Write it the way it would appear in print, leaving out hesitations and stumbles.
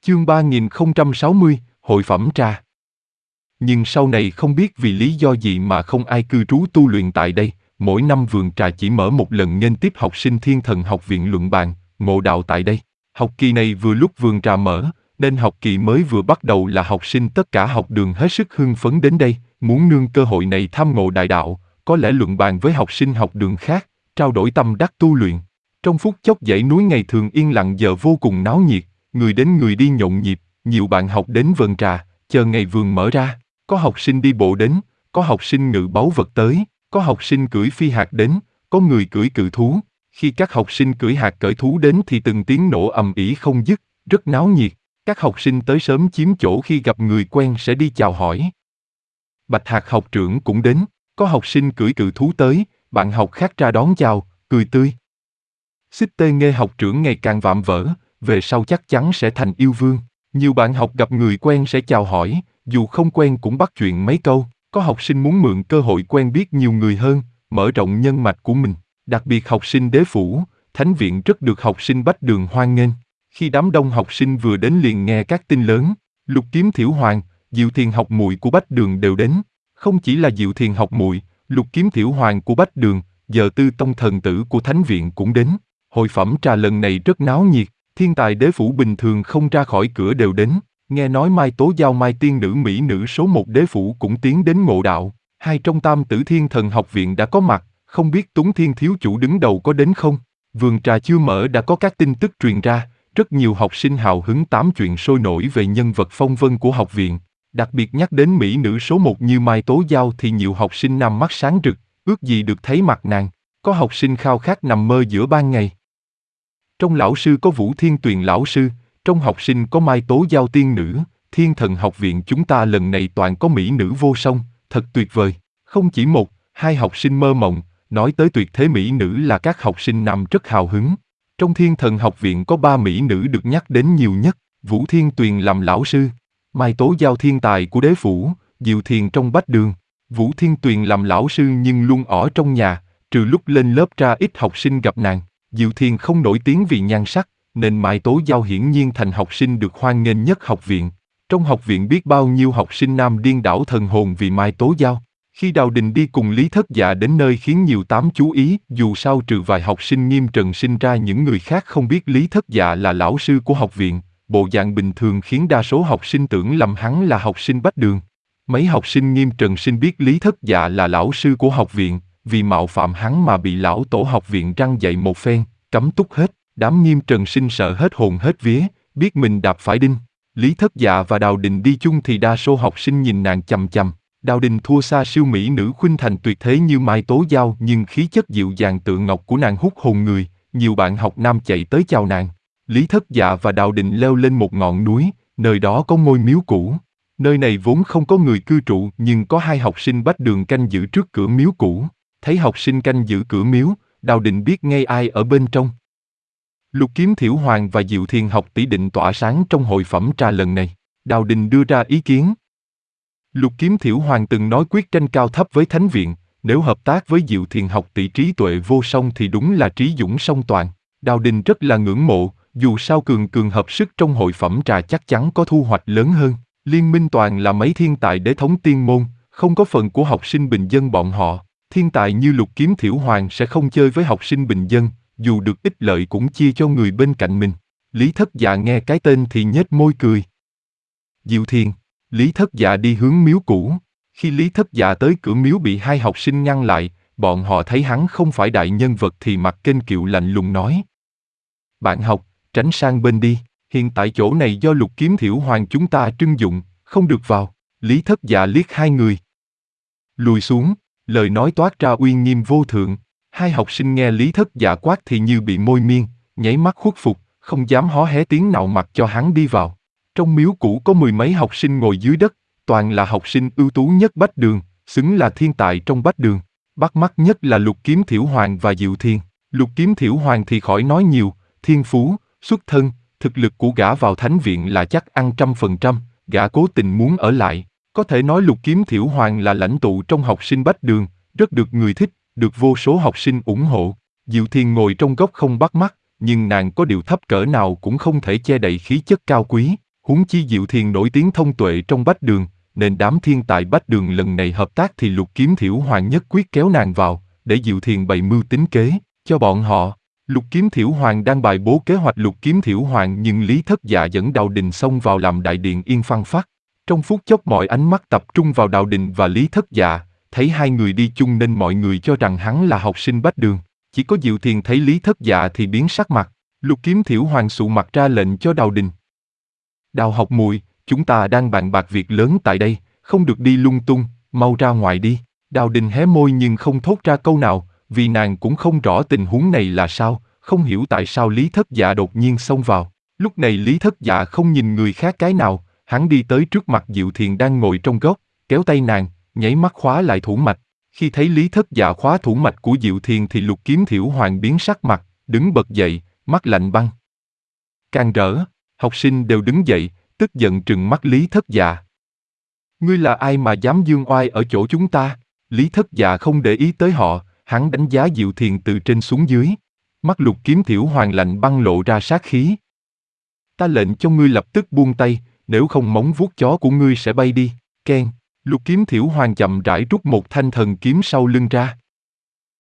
Chương 3060, Hội phẩm trà. Nhưng sau này không biết vì lý do gì mà không ai cư trú tu luyện tại đây, mỗi năm vườn trà chỉ mở một lần nghênh tiếp học sinh Thiên Thần Học viện luận bàn, ngộ đạo tại đây. Học kỳ này vừa lúc vườn trà mở, nên học kỳ mới vừa bắt đầu là học sinh tất cả học đường hết sức hưng phấn đến đây, muốn nương cơ hội này tham ngộ đại đạo, có lẽ luận bàn với học sinh học đường khác, trao đổi tâm đắc tu luyện. Trong phút chốc dãy núi ngày thường yên lặng giờ vô cùng náo nhiệt, người đến người đi nhộn nhịp, nhiều bạn học đến vườn trà, chờ ngày vườn mở ra. Có học sinh đi bộ đến, có học sinh ngự báu vật tới, có học sinh cưỡi phi hạt đến, có người cưỡi cự thú. Khi các học sinh cưỡi hạt cởi thú đến thì từng tiếng nổ ầm ĩ không dứt, rất náo nhiệt. Các học sinh tới sớm chiếm chỗ khi gặp người quen sẽ đi chào hỏi. Bạch hạt học trưởng cũng đến, có học sinh cưỡi cự thú tới, bạn học khác ra đón chào, cười tươi. Xích Tê Nghê học trưởng ngày càng vạm vỡ, về sau chắc chắn sẽ thành yêu vương. Nhiều bạn học gặp người quen sẽ chào hỏi, dù không quen cũng bắt chuyện mấy câu. Có học sinh muốn mượn cơ hội quen biết nhiều người hơn, mở rộng nhân mạch của mình. Đặc biệt học sinh Đế Phủ, Thánh Viện rất được học sinh Bách Đường hoan nghênh. Khi đám đông học sinh vừa đến liền nghe các tin lớn, Lục Kiếm Thiểu Hoàng, Diệu Thiền học muội của Bách Đường đều đến. Không chỉ là Diệu Thiền học muội, Lục Kiếm Thiểu Hoàng của Bách Đường, giờ Tư Tông thần tử của Thánh Viện cũng đến. Hội phẩm trà lần này rất náo nhiệt, thiên tài Đế Phủ bình thường không ra khỏi cửa đều đến. Nghe nói Mai Tố Giao Mai tiên nữ mỹ nữ số 1 Đế Phủ cũng tiến đến ngộ đạo. Hai trong tam tử Thiên Thần học viện đã có mặt, không biết Tuấn Thiên thiếu chủ đứng đầu có đến không? Vườn trà chưa mở đã có các tin tức truyền ra, rất nhiều học sinh hào hứng tám chuyện sôi nổi về nhân vật phong vân của học viện. Đặc biệt nhắc đến mỹ nữ số 1 như Mai Tố Giao thì nhiều học sinh nam mắt sáng rực, ước gì được thấy mặt nàng. Có học sinh khao khát nằm mơ giữa ban ngày. Trong lão sư có Vũ Thiên Tuyền lão sư, trong học sinh có Mai Tố Giao tiên nữ. Thiên Thần học viện chúng ta lần này toàn có mỹ nữ vô song, thật tuyệt vời. Không chỉ một, hai học sinh mơ mộng, nói tới tuyệt thế mỹ nữ là các học sinh nam rất hào hứng. Trong Thiên Thần học viện có 3 mỹ nữ được nhắc đến nhiều nhất, Vũ Thiên Tuyền làm lão sư, Mai Tố Giao thiên tài của Đế Phủ, Diệu Thiền trong Bách Đường. Vũ Thiên Tuyền làm lão sư nhưng luôn ở trong nhà, trừ lúc lên lớp ra ít học sinh gặp nàng. Diệu Thiền không nổi tiếng vì nhan sắc, nên Mai Tố Giao hiển nhiên thành học sinh được hoan nghênh nhất học viện. Trong học viện biết bao nhiêu học sinh nam điên đảo thần hồn vì Mai Tố Giao. Khi Đào Đình đi cùng Lý Thất Dạ đến nơi khiến nhiều tám chú ý, dù sao trừ vài học sinh Nghiêm Trần sinh ra những người khác không biết Lý Thất Dạ là lão sư của học viện, bộ dạng bình thường khiến đa số học sinh tưởng lầm hắn là học sinh Bách Đường. Mấy học sinh Nghiêm Trần sinh biết Lý Thất Dạ là lão sư của học viện, vì mạo phạm hắn mà bị lão tổ học viện răn dạy một phen, cấm túc hết. Đám Nghiêm Trần sinh sợ hết hồn hết vía, biết mình đạp phải đinh. Lý Thất Dạ và Đào Đình đi chung thì đa số học sinh nhìn nàng chằm chằm. Đào Đình thua xa siêu mỹ nữ khuynh thành tuyệt thế như Mai Tố Giao, nhưng khí chất dịu dàng tựa ngọc của nàng hút hồn người, nhiều bạn học nam chạy tới chào nàng. Lý Thất Dạ và Đào Đình leo lên một ngọn núi, nơi đó có ngôi miếu cũ. Nơi này vốn không có người cư trụ nhưng có hai học sinh Bách Đường canh giữ trước cửa miếu cũ. Thấy học sinh canh giữ cửa miếu, Đào Đình biết ngay ai ở bên trong. Lục Kiếm Thiểu Hoàng và Diệu Thiền học tỷ định tỏa sáng trong hội phẩm trà lần này. Đào Đình đưa ra ý kiến. Lục Kiếm Thiểu Hoàng từng nói quyết tranh cao thấp với Thánh Viện, nếu hợp tác với Diệu Thiền học tỷ trí tuệ vô song thì đúng là trí dũng song toàn. Đào Đình rất là ngưỡng mộ, dù sao cường cường hợp sức trong hội phẩm trà chắc chắn có thu hoạch lớn hơn. Liên minh toàn là mấy thiên tài đế thống tiên môn, không có phần của học sinh bình dân bọn họ. Thiên tài như Lục Kiếm Thiểu Hoàng sẽ không chơi với học sinh bình dân, dù được ích lợi cũng chia cho người bên cạnh mình. Lý Thất Dạ nghe cái tên thì nhếch môi cười. Diệu Thiền, Lý Thất Dạ đi hướng miếu cũ. Khi Lý Thất Dạ tới cửa miếu bị hai học sinh ngăn lại, bọn họ thấy hắn không phải đại nhân vật thì mặt kênh kiệu lạnh lùng nói. Bạn học, tránh sang bên đi, hiện tại chỗ này do Lục Kiếm Thiểu Hoàng chúng ta trưng dụng, không được vào. Lý Thất Dạ liếc hai người. Lùi xuống, lời nói toát ra uy nghiêm vô thượng. Hai học sinh nghe Lý Thất Dạ quát thì như bị môi miên, nháy mắt khuất phục, không dám hó hé tiếng nào mặc cho hắn đi vào. Trong miếu cũ có 10 mấy học sinh ngồi dưới đất, toàn là học sinh ưu tú nhất Bách Đường, xứng là thiên tài trong Bách Đường. Bắt mắt nhất là Lục Kiếm Thiểu Hoàng và Diệu Thiền. Lục Kiếm Thiểu Hoàng thì khỏi nói nhiều, thiên phú, xuất thân, thực lực của gã vào Thánh Viện là chắc ăn 100%, gã cố tình muốn ở lại. Có thể nói Lục Kiếm Thiểu Hoàng là lãnh tụ trong học sinh Bách Đường, rất được người thích, được vô số học sinh ủng hộ. Diệu Thiền ngồi trong góc không bắt mắt, nhưng nàng có điệu thấp cỡ nào cũng không thể che đậy khí chất cao quý. Huống chi Diệu Thiền nổi tiếng thông tuệ trong Bách Đường, nên đám thiên tài Bách Đường lần này hợp tác thì Lục Kiếm Thiểu Hoàng nhất quyết kéo nàng vào, để Diệu Thiền bày mưu tính kế, cho bọn họ. Lục Kiếm Thiểu Hoàng đang bài bố kế hoạch Lục Kiếm Thiểu Hoàng nhưng Lý Thất Dạ dẫn Đào Đình xông vào làm đại điện yên phăng phắc. Trong phút chốc mọi ánh mắt tập trung vào Đào Đình và Lý Thất Dạ, thấy hai người đi chung nên mọi người cho rằng hắn là học sinh Bách Đường. Chỉ có Diệu Thiền thấy Lý Thất Dạ thì biến sắc mặt. Lục Kiếm Thiểu Hoàng sụ mặt ra lệnh cho Đào Đình. Đào học muội, chúng ta đang bàn bạc việc lớn tại đây, không được đi lung tung, mau ra ngoài đi. Đào Đình hé môi nhưng không thốt ra câu nào, vì nàng cũng không rõ tình huống này là sao, không hiểu tại sao Lý Thất Dạ đột nhiên xông vào. Lúc này Lý Thất Dạ không nhìn người khác cái nào, hắn đi tới trước mặt Diệu Thiền đang ngồi trong góc, kéo tay nàng, nháy mắt khóa lại thủ mạch. Khi thấy Lý Thất Dạ khóa thủ mạch của Diệu Thiền thì Lục Kiếm Thiểu Hoàng biến sắc mặt, đứng bật dậy, mắt lạnh băng. Càng rỡ, học sinh đều đứng dậy, tức giận trừng mắt Lý Thất Dạ. Ngươi là ai mà dám dương oai ở chỗ chúng ta? Lý Thất Dạ không để ý tới họ, hắn đánh giá Diệu Thiền từ trên xuống dưới. Mắt Lục Kiếm Thiểu Hoàng lạnh băng lộ ra sát khí. Ta lệnh cho ngươi lập tức buông tay, nếu không móng vuốt chó của ngươi sẽ bay đi. Keng, Lục Kiếm Thiểu Hoàng chậm rãi rút một thanh thần kiếm sau lưng ra.